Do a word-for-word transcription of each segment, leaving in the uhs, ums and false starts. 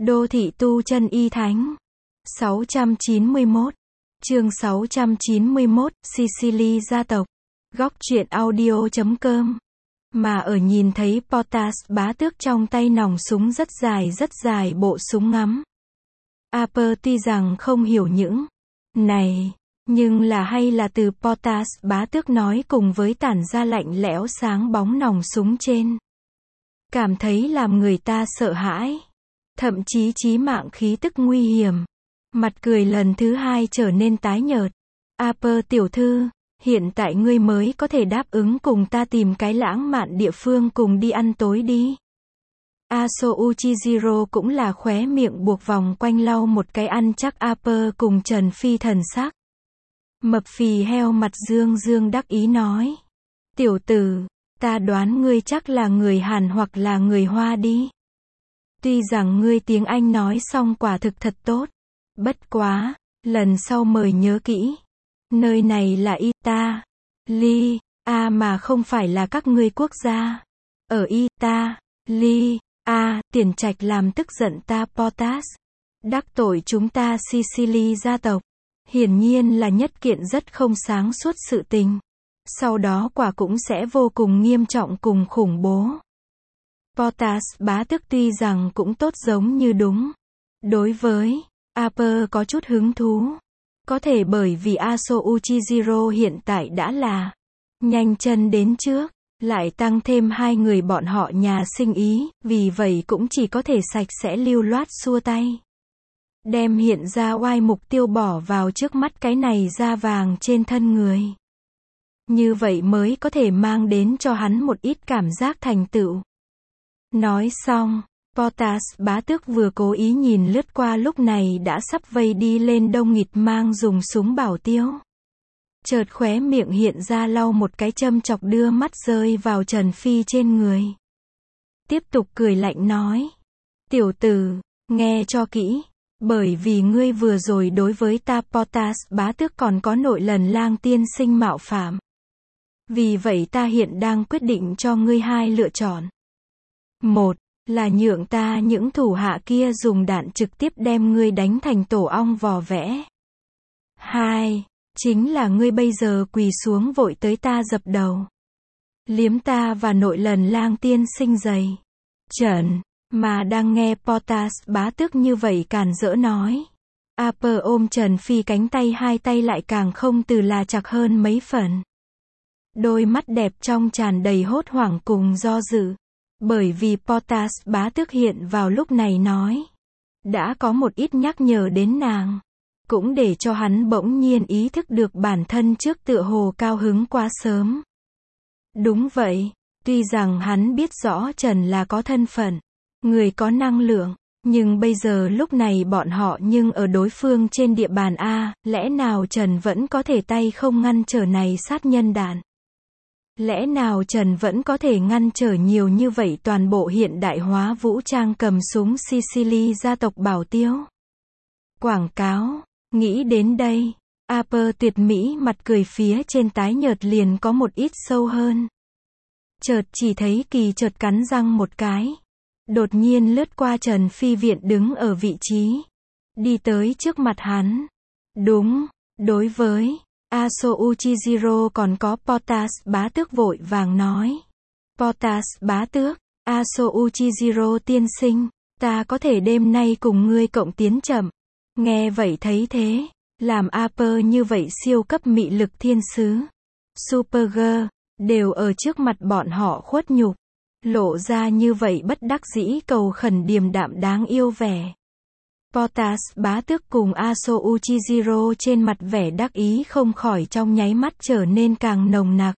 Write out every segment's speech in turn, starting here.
Đô thị tu chân y thánh. sáu trăm chín mươi mốt. Chương sáu trăm chín mươi mốt, Sicily gia tộc. Góc truyện audio chấm com. Mà ở nhìn thấy Portas bá tước trong tay nòng súng rất dài rất dài bộ súng ngắm. Aper tuy rằng không hiểu những này, nhưng là hay là từ Portas bá tước nói cùng với tản ra lạnh lẽo sáng bóng nòng súng trên. Cảm thấy làm người ta sợ hãi. Thậm chí chí mạng khí tức nguy hiểm. Mặt cười lần thứ hai trở nên tái nhợt. Aper tiểu thư, hiện tại ngươi mới có thể đáp ứng cùng ta tìm cái lãng mạn địa phương cùng đi ăn tối đi. Aso Uchijiro cũng là khóe miệng buộc vòng quanh lau một cái ăn chắc Aper cùng Trần Phi thần sắc. Mập phì heo mặt dương dương đắc ý nói. Tiểu tử, ta đoán ngươi chắc là người Hàn hoặc là người Hoa đi. Tuy rằng ngươi tiếng Anh nói xong quả thực thật tốt. Bất quá, lần sau mời nhớ kỹ. Nơi này là Italy, a mà không phải là các ngươi quốc gia. Ở Italy, a, Tiền Trạch làm tức giận ta Portas. Đắc tội chúng ta Sicily gia tộc. Hiển nhiên là nhất kiện rất không sáng suốt sự tình. Sau đó quả cũng sẽ vô cùng nghiêm trọng cùng khủng bố. Portas bá tước tuy rằng cũng tốt giống như đúng. Đối với Aper có chút hứng thú. Có thể bởi vì Aso Uchijiro hiện tại đã là nhanh chân đến trước, lại tăng thêm hai người bọn họ nhà sinh ý, vì vậy cũng chỉ có thể sạch sẽ lưu loát xua tay. Đem hiện ra oai mục tiêu bỏ vào trước mắt cái này da vàng trên thân người. Như vậy mới có thể mang đến cho hắn một ít cảm giác thành tựu. Nói xong, Portas bá tước vừa cố ý nhìn lướt qua lúc này đã sắp vây đi lên đông nghịt mang dùng súng bảo tiêu. Chợt khóe miệng hiện ra lau một cái châm chọc đưa mắt rơi vào Trần Phi trên người. Tiếp tục cười lạnh nói. Tiểu tử, nghe cho kỹ. Bởi vì ngươi vừa rồi đối với ta Portas bá tước còn có nội lần lang tiên sinh mạo phạm. Vì vậy ta hiện đang quyết định cho ngươi hai lựa chọn. Một, là nhượng ta những thủ hạ kia dùng đạn trực tiếp đem ngươi đánh thành tổ ong vò vẽ. Hai, chính là ngươi bây giờ quỳ xuống vội tới ta dập đầu. Liếm ta và nội lần lang tiên sinh giày. Trần, mà đang nghe Portas bá tước như vậy càn rỡ nói. Aper ôm Trần Phi cánh tay hai tay lại càng không từ là chặt hơn mấy phần. Đôi mắt đẹp trong tràn đầy hốt hoảng cùng do dự. Bởi vì Portas bá tước hiện vào lúc này nói. Đã có một ít nhắc nhở đến nàng. Cũng để cho hắn bỗng nhiên ý thức được bản thân trước tựa hồ cao hứng quá sớm. Đúng vậy, tuy rằng hắn biết rõ Trần là có thân phận, người có năng lượng, nhưng bây giờ lúc này bọn họ nhưng ở đối phương trên địa bàn A, lẽ nào Trần vẫn có thể tay không ngăn trở này sát nhân đạn? Lẽ nào Trần vẫn có thể ngăn trở nhiều như vậy toàn bộ hiện đại hóa vũ trang cầm súng Sicily gia tộc bảo tiêu? Quảng cáo, nghĩ đến đây, Aper tuyệt mỹ mặt cười phía trên tái nhợt liền có một ít sâu hơn. Chợt chỉ thấy kỳ chợt cắn răng một cái. Đột nhiên lướt qua Trần Phi viện đứng ở vị trí. Đi tới trước mặt hắn. Đúng, đối với Aso Uchijiro còn có Portas bá tước vội vàng nói. Portas bá tước, Aso Uchijiro tiên sinh, ta có thể đêm nay cùng ngươi cộng tiến chậm. Nghe vậy thấy thế, làm Aper như vậy siêu cấp mị lực thiên sứ. Supergirl, đều ở trước mặt bọn họ khuất nhục. Lộ ra như vậy bất đắc dĩ cầu khẩn điềm đạm đáng yêu vẻ. Portas bá tước cùng Aso Uchijiro trên mặt vẻ đắc ý không khỏi trong nháy mắt trở nên càng nồng nặc.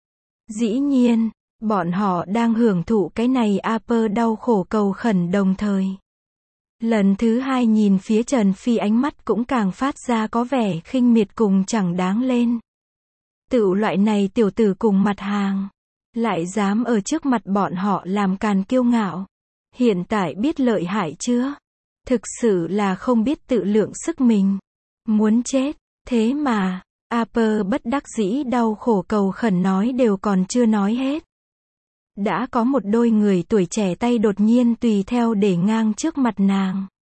Dĩ nhiên, bọn họ đang hưởng thụ cái này Aper đau khổ cầu khẩn đồng thời. Lần thứ hai nhìn phía Trần Phi ánh mắt cũng càng phát ra có vẻ khinh miệt cùng chẳng đáng lên. Tựu loại này tiểu tử cùng mặt hàng. Lại dám ở trước mặt bọn họ làm càn kiêu ngạo. Hiện tại biết lợi hại chưa? Thực sự là không biết tự lượng sức mình. Muốn chết, thế mà, Aper bất đắc dĩ đau khổ cầu khẩn nói đều còn chưa nói hết. Đã có một đôi người tuổi trẻ tay đột nhiên tùy theo để ngang trước mặt nàng.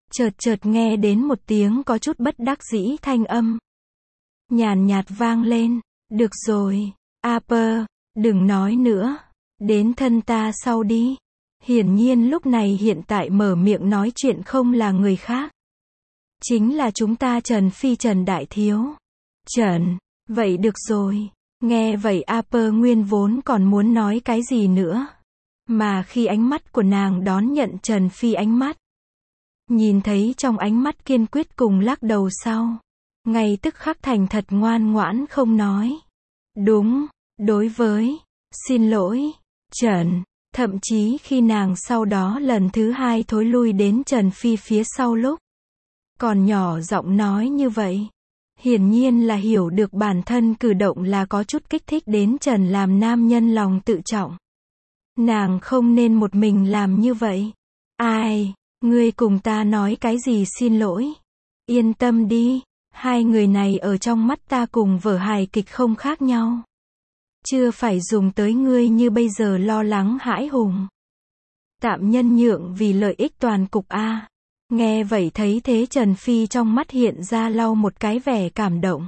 chợt chợt nghe đến một tiếng có chút bất đắc dĩ thanh âm. Nhàn nhạt vang lên, được rồi, Harper, đừng nói nữa, đến thân ta sau đi. Hiển nhiên lúc này hiện tại mở miệng nói chuyện không là người khác. Chính là chúng ta Trần Phi Trần Đại Thiếu. Trần, vậy được rồi. Nghe vậy Harper nguyên vốn còn muốn nói cái gì nữa. Mà khi ánh mắt của nàng đón nhận Trần Phi ánh mắt. Nhìn thấy trong ánh mắt kiên quyết cùng lắc đầu sau. Ngay tức khắc thành thật ngoan ngoãn không nói. Đúng, đối với, xin lỗi, Trần. Thậm chí khi nàng sau đó lần thứ hai thối lui đến Trần Phi phía sau lúc. Còn nhỏ giọng nói như vậy. Hiển nhiên là hiểu được bản thân cử động là có chút kích thích đến Trần làm nam nhân lòng tự trọng. Nàng không nên một mình làm như vậy. Ai, ngươi cùng ta nói cái gì xin lỗi. Yên tâm đi, hai người này ở trong mắt ta cùng vở hài kịch không khác nhau. Chưa phải dùng tới ngươi như bây giờ lo lắng hãi hùng. Tạm nhân nhượng vì lợi ích toàn cục A. Nghe vậy thấy thế Trần Phi trong mắt hiện ra lau một cái vẻ cảm động.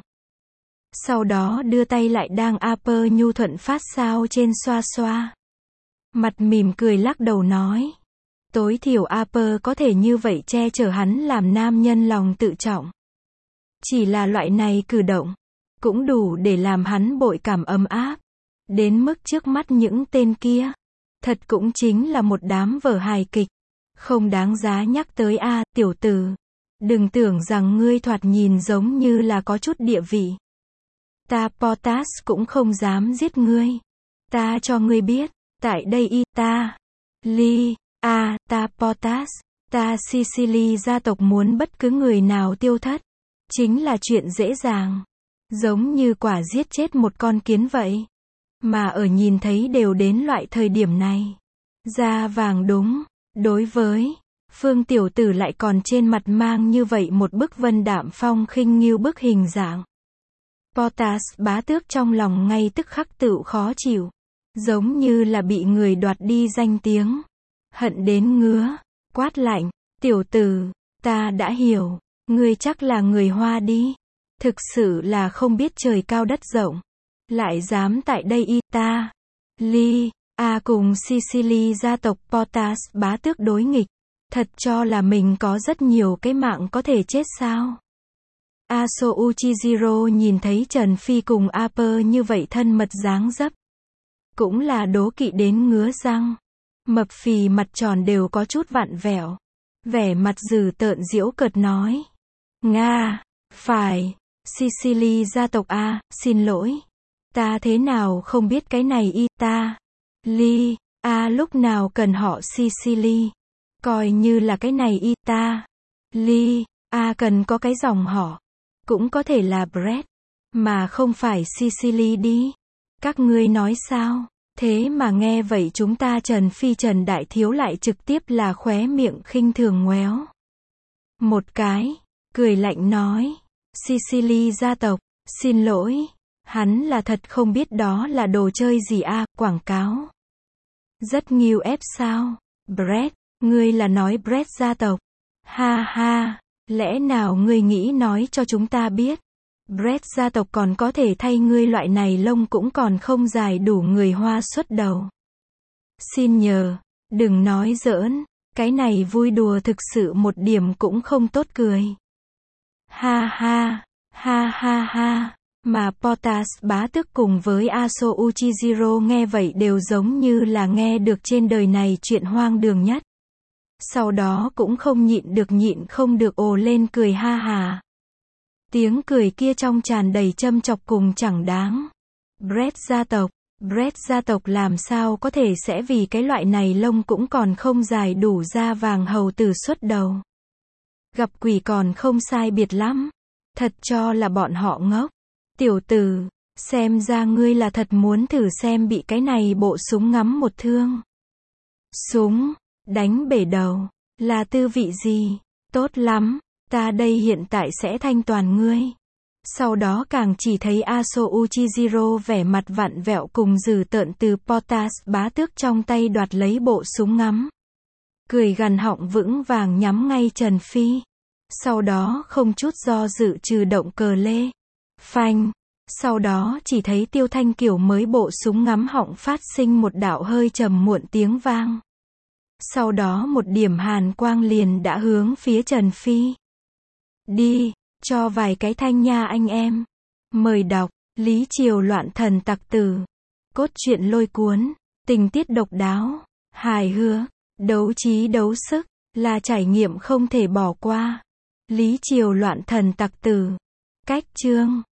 Sau đó đưa tay lại đang Harper nhu thuận phát sao trên xoa xoa. Mặt mỉm cười lắc đầu nói. Tối thiểu Harper có thể như vậy che chở hắn làm nam nhân lòng tự trọng. Chỉ là loại này cử động. Cũng đủ để làm hắn bội cảm ấm áp. Đến mức trước mắt những tên kia. Thật cũng chính là một đám vở hài kịch. Không đáng giá nhắc tới a à, tiểu tử. Đừng tưởng rằng ngươi thoạt nhìn giống như là có chút địa vị. Ta Potas cũng không dám giết ngươi. Ta cho ngươi biết. Tại đây y ta. Ly. A à, ta Potas. Ta Sicily gia tộc muốn bất cứ người nào tiêu thất. Chính là chuyện dễ dàng. Giống như quả giết chết một con kiến vậy. Mà ở nhìn thấy đều đến loại thời điểm này. Da vàng đúng. Đối với Phương tiểu tử lại còn trên mặt mang như vậy một bức vân đạm phong khinh nghiêu bức hình dạng. Potas bá tước trong lòng ngay tức khắc tựu khó chịu. Giống như là bị người đoạt đi danh tiếng. Hận đến ngứa. Quát lạnh. Tiểu tử, ta đã hiểu. Ngươi chắc là người Hoa đi. Thực sự là không biết trời cao đất rộng. Lại dám tại đây y ta. Ly. A à, cùng Sicily gia tộc Potas bá tước đối nghịch. Thật cho là mình có rất nhiều cái mạng có thể chết sao. Aso Uchijiro nhìn thấy Trần Phi cùng Harper như vậy thân mật dáng dấp. Cũng là đố kỵ đến ngứa răng. Mập phì mặt tròn đều có chút vặn vẹo. Vẻ mặt dừ tợn giễu cợt nói. Nga, phải, Sicily gia tộc A, à, xin lỗi. Ta thế nào không biết cái này y ta. Ly, A à, lúc nào cần họ Sicily. Coi như là cái này y ta. Ly, A à, cần có cái dòng họ. Cũng có thể là Brett. Mà không phải Sicily đi. Các ngươi nói sao? Thế mà nghe vậy chúng ta Trần Phi Trần Đại Thiếu lại trực tiếp là khóe miệng khinh thường ngoéo. Một cái. Cười lạnh nói. Sicily gia tộc. Xin lỗi. Hắn là thật không biết đó là đồ chơi gì a à, quảng cáo. Rất nghiêu ép sao? Brett, ngươi là nói Brett gia tộc. Ha ha, lẽ nào ngươi nghĩ nói cho chúng ta biết? Brett gia tộc còn có thể thay ngươi loại này lông cũng còn không dài đủ người Hoa xuất đầu. Xin nhờ, đừng nói giỡn, cái này vui đùa thực sự một điểm cũng không tốt cười. Ha ha, ha ha ha. Mà Potas bá tước cùng với Aso Uchijiro nghe vậy đều giống như là nghe được trên đời này chuyện hoang đường nhất. Sau đó cũng không nhịn được nhịn không được ồ lên cười ha hà. Tiếng cười kia trong tràn đầy châm chọc cùng chẳng đáng. Brett gia tộc, Brett gia tộc làm sao có thể sẽ vì cái loại này lông cũng còn không dài đủ da vàng hầu tử xuất đầu. Gặp quỷ còn không sai biệt lắm. Thật cho là bọn họ ngốc. Tiểu tử, xem ra ngươi là thật muốn thử xem bị cái này bộ súng ngắm một thương. Súng, đánh bể đầu, là tư vị gì? Tốt lắm, ta đây hiện tại sẽ thanh toàn ngươi. Sau đó càng chỉ thấy Aso Uchijiro vẻ mặt vặn vẹo cùng dừ tợn từ Potas bá tước trong tay đoạt lấy bộ súng ngắm. cười gằn họng vững vàng nhắm ngay Trần Phi. Sau đó không chút do dự trừ động cờ lê. Phanh. Sau đó chỉ thấy Tiêu Thanh Kiều mới bộ súng ngắm họng phát sinh một đạo hơi trầm muộn tiếng vang. Sau đó một điểm hàn quang liền đã hướng phía Trần Phi. Đi, cho vài cái thanh nha anh em. Mời đọc, Lý Triều loạn thần tặc tử. Cốt truyện lôi cuốn, tình tiết độc đáo, hài hước, đấu trí đấu sức, là trải nghiệm không thể bỏ qua. Lý Triều loạn thần tặc tử. Cách chương